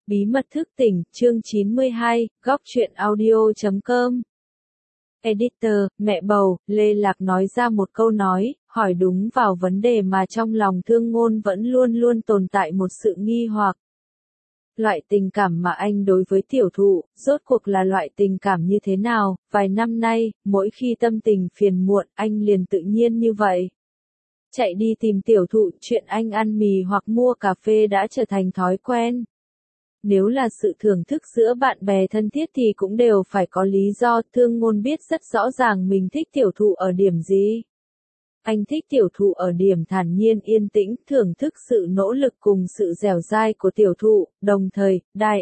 Bí mật thức tỉnh, chương 92, góc truyện audio.com. Editor, mẹ bầu, Lê Lạc nói ra một câu nói, hỏi đúng vào vấn đề mà trong lòng Thương Ngôn vẫn luôn luôn tồn tại một sự nghi hoặc. Loại tình cảm mà anh đối với tiểu thụ, rốt cuộc là loại tình cảm như thế nào? Vài năm nay, mỗi khi tâm tình phiền muộn, anh liền tự nhiên như vậy. Chạy đi tìm tiểu thụ, chuyện anh ăn mì hoặc mua cà phê đã trở thành thói quen. Nếu là sự thưởng thức giữa bạn bè thân thiết thì cũng đều phải có lý do. Thương Ngôn biết rất rõ ràng mình thích tiểu thụ ở điểm gì. Anh thích tiểu thụ ở điểm thản nhiên yên tĩnh, thưởng thức sự nỗ lực cùng sự dẻo dai của tiểu thụ, đồng thời,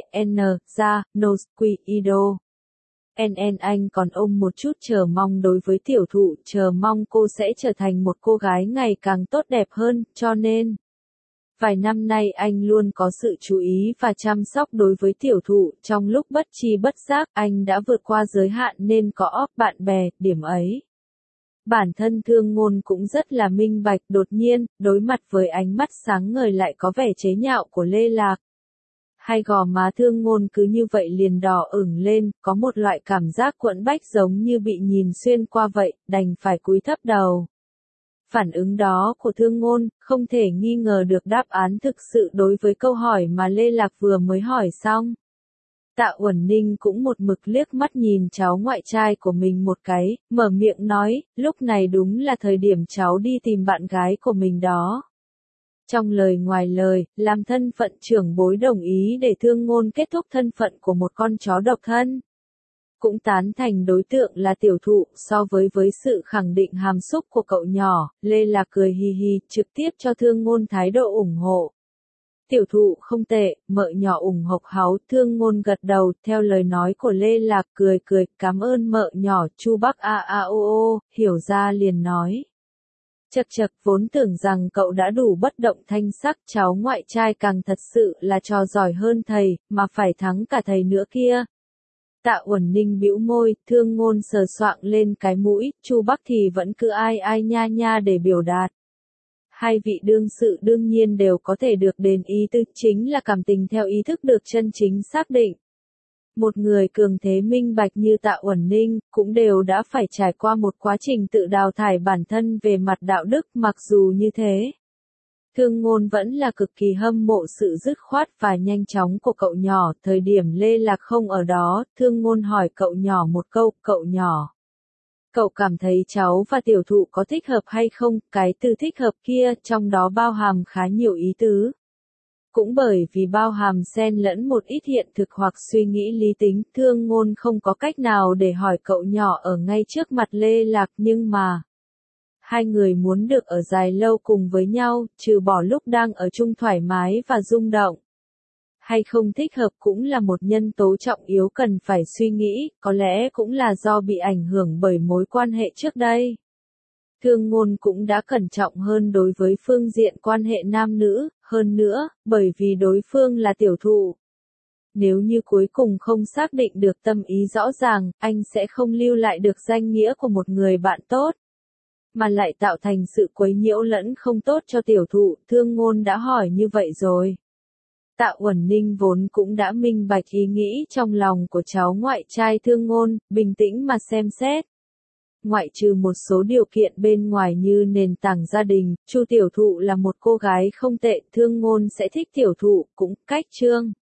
ra, Ido. Anh còn ôm một chút chờ mong đối với tiểu thụ, chờ mong cô sẽ trở thành một cô gái ngày càng tốt đẹp hơn, cho nên vài năm nay anh luôn có sự chú ý và chăm sóc đối với tiểu thụ, trong lúc bất tri bất giác anh đã vượt qua giới hạn nên có bạn bè, điểm ấy. Bản thân Thương Ngôn cũng rất là minh bạch, đột nhiên, đối mặt với ánh mắt sáng ngời lại có vẻ chế nhạo của Lê Lạc. Hai gò má Thương Ngôn cứ như vậy liền đỏ ửng lên, có một loại cảm giác quẫn bách giống như bị nhìn xuyên qua vậy, đành phải cúi thấp đầu. Phản ứng đó của Thương Ngôn, không thể nghi ngờ được đáp án thực sự đối với câu hỏi mà Lê Lạc vừa mới hỏi xong. Tạ Uẩn Ninh cũng một mực liếc mắt nhìn cháu ngoại trai của mình một cái, mở miệng nói, lúc này đúng là thời điểm cháu đi tìm bạn gái của mình đó. Trong lời ngoài lời, làm thân phận trưởng bối đồng ý để Thương Ngôn kết thúc thân phận của một con chó độc thân. Cũng tán thành đối tượng là tiểu thụ, so với sự khẳng định hàm xúc của cậu nhỏ, Lê Lạc cười hì hì, trực tiếp cho Thương Ngôn thái độ ủng hộ. Tiểu thụ không tệ, mợ nhỏ ủng hộ háu, Thương Ngôn gật đầu, theo lời nói của Lê Lạc cười, cảm ơn mợ nhỏ, Chu Bắc hiểu ra liền nói. Chật, vốn tưởng rằng cậu đã đủ bất động thanh sắc, cháu ngoại trai càng thật sự là trò giỏi hơn thầy, mà phải thắng cả thầy nữa kia. Tạ Uẩn Ninh bĩu môi, Thương Ngôn sờ soạng lên cái mũi, Chu Bắc thì vẫn cứ ai nha để biểu đạt. Hai vị đương sự đương nhiên đều có thể được đền ý tư, chính là cảm tình theo ý thức được chân chính xác định. Một người cường thế minh bạch như Tạ Uẩn Ninh, cũng đều đã phải trải qua một quá trình tự đào thải bản thân về mặt đạo đức, mặc dù như thế. Thương Ngôn vẫn là cực kỳ hâm mộ sự dứt khoát và nhanh chóng của cậu nhỏ, thời điểm Lê Lạc không ở đó, Thương Ngôn hỏi cậu nhỏ một câu, cậu nhỏ. Cậu cảm thấy cháu và tiểu thụ có thích hợp hay không, cái từ thích hợp kia, trong đó bao hàm khá nhiều ý tứ. Cũng bởi vì bao hàm xen lẫn một ít hiện thực hoặc suy nghĩ lý tính, Thương Ngôn không có cách nào để hỏi cậu nhỏ ở ngay trước mặt Lê Lạc, nhưng mà hai người muốn được ở dài lâu cùng với nhau, trừ bỏ lúc đang ở chung thoải mái và rung động. Hay không thích hợp cũng là một nhân tố trọng yếu cần phải suy nghĩ, có lẽ cũng là do bị ảnh hưởng bởi mối quan hệ trước đây. Thương Ngôn cũng đã cẩn trọng hơn đối với phương diện quan hệ nam nữ, hơn nữa, bởi vì đối phương là tiểu thụ. Nếu như cuối cùng không xác định được tâm ý rõ ràng, anh sẽ không lưu lại được danh nghĩa của một người bạn tốt, mà lại tạo thành sự quấy nhiễu lẫn không tốt cho tiểu thụ. Thương Ngôn đã hỏi như vậy rồi. Tạ Uẩn Ninh vốn cũng đã minh bạch ý nghĩ trong lòng của cháu ngoại trai Thương Ngôn, bình tĩnh mà xem xét. Ngoại trừ một số điều kiện bên ngoài như nền tảng gia đình, Chu tiểu thụ là một cô gái không tệ, Thương Ngôn sẽ thích tiểu thụ, cũng cách chương.